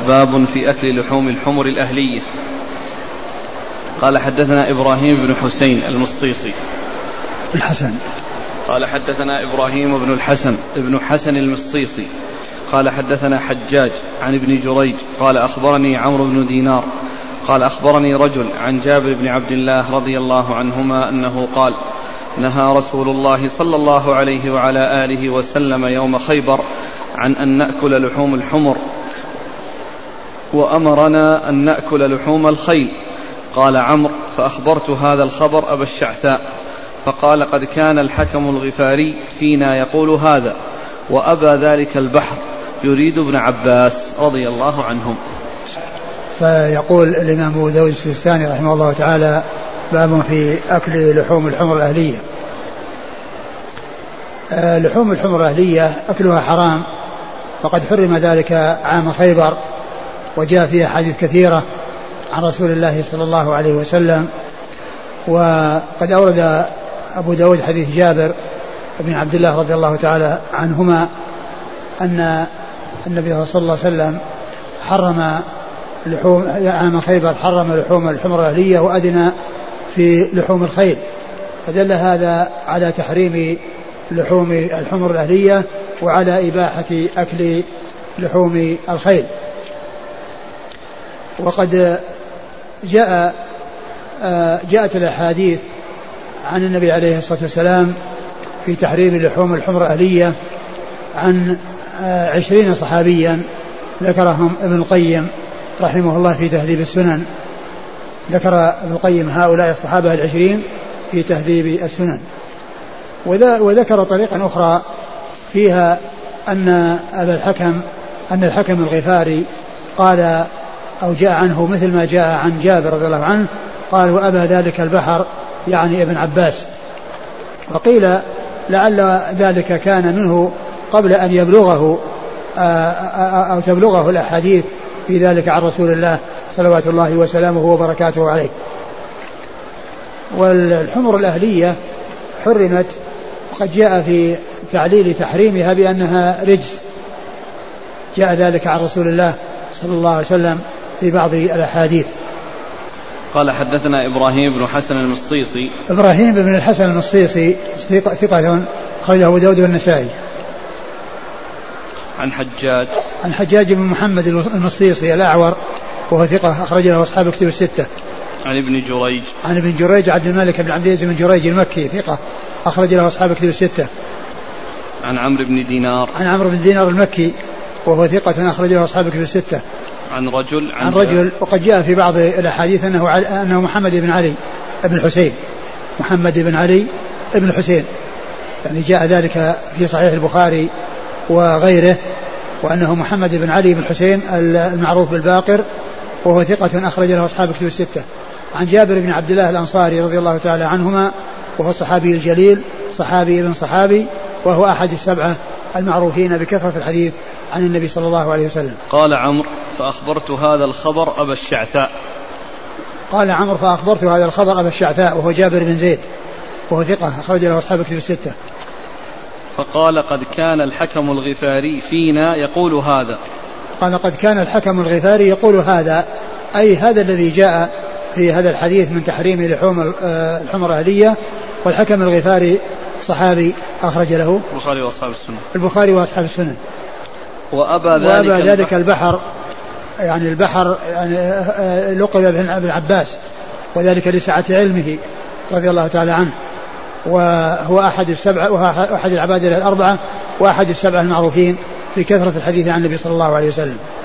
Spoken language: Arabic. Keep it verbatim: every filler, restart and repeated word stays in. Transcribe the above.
باب في أكل لحوم الحمر الأهلية. قال حدثنا إبراهيم بن حسين المصيصي الحسن قال حدثنا إبراهيم بن الحسن ابن حسن المصيصي قال حدثنا حجاج عن ابن جريج قال أخبرني عمرو بن دينار قال أخبرني رجل عن جابر بن عبد الله رضي الله عنهما أنه قال نهى رسول الله صلى الله عليه وعلى آله وسلم يوم خيبر عن أن نأكل لحوم الحمر وأمرنا أن نأكل لحوم الخيل. قال عمرو فأخبرت هذا الخبر أبا الشعثاء فقال قد كان الحكم الغفاري فينا يقول هذا وأبى ذلك البحر يريد ابن عباس رضي الله عنهم. فيقول الإمام أبو داود السجستاني رحمه الله تعالى باب في أكل لحوم الحمر الأهلية. آه لحوم الحمر الأهلية أكلها حرام وقد حرم ذلك عام خيبر وجاء فيها حديث كثيرة عن رسول الله صلى الله عليه وسلم. وقد أورد أبو داود حديث جابر بن عبد الله رضي الله تعالى عنهما أن النبي صلى الله عليه وسلم حرم لحوم عام خيبر حرم لحوم الحمر الأهلية وأذن في لحوم الخيل، فدل هذا على تحريم لحوم الحمر الأهلية وعلى إباحة أكل لحوم الخيل. وقد جاء جاءت الأحاديث عن النبي عليه الصلاة والسلام في تحريم لحوم الحمر الأهلية عن عشرين صحابيا ذكرهم ابن القيم رحمه الله في تهذيب السنن. ذكر ابن القيم هؤلاء الصحابة العشرين في تهذيب السنن. وذكر طريقا أخرى فيها أن أبا الحكم أن الحكم الغفاري قال أو جاء عنه مثل ما جاء عن جابر رضي الله عنه قال وأبى ذلك البحر يعني ابن عباس. وقيل لعل ذلك كان منه قبل أن يبلغه أو تبلغه الأحاديث في ذلك عن رسول الله صلوات الله وسلامه وبركاته عليه. والحمر الأهلية حرمت وقد جاء في تعليل تحريمها بأنها رجس، جاء ذلك عن رسول الله صلى الله عليه وسلم في بعض الأحاديث. قال حدثنا إبراهيم بن حسن المصيصي إبراهيم بن الحسن المصيصي ثقة أخرجه أبو داود والنسائي. عن حجاج عن حجاج بن محمد المصيصي الأعور وهو ثقة أخرج له أصحاب كتب الستة. عن ابن جريج عن ابن جريج عبد الملك بن عبد العزيز بن جريج المكي ثقة أخرج له أصحاب كتب الستة. عن عمرو بن دينار عن عمرو بن دينار المكي وهو ثقة أخرج له أصحاب كتب الستة. عن رجل عن, عن رجل وقد جاء في بعض الأحاديث أنه أنه محمد بن علي بن الحسين محمد بن علي بن الحسين، يعني جاء ذلك في صحيح البخاري وغيره وأنه محمد بن علي بن الحسين المعروف بالباقر وهو ثقة أخرج له أصحاب كتب الستة. عن جابر بن عبد الله الأنصاري رضي الله تعالى عنهما وهو الصحابي الجليل صحابي ابن صحابي وهو أحد السبعة المعروفين بكثرة الحديث عن النبي صلى الله عليه وسلم. قال عمرو فأخبرت هذا الخبر أبا الشعثاء قال عمرو فأخبرت هذا الخبر أبا الشعثاء وهو جابر بن زيد وهو ثقة أخرج له أصحاب كتب الستة. فقال قد كان الحكم الغفاري فينا يقول هذا. قال قد كان الحكم الغفاري يقول هذا أي هذا الذي جاء في هذا الحديث من تحريم لحوم الحمر الأهلية. والحكم الغفاري صحابي أخرج له البخاري وأصحاب السنن البخاري وأصحاب السنن. وأبى ذلك, وأبى ذلك البحر يعني البحر يعني لقب ابن عباس وذلك لسعة علمه رضي الله تعالى عنه وهو أحد السبعة وهو أحد العبادلة الأربعة وأحد السبعة المعروفين بكثرة الحديث عن النبي صلى الله عليه وسلم.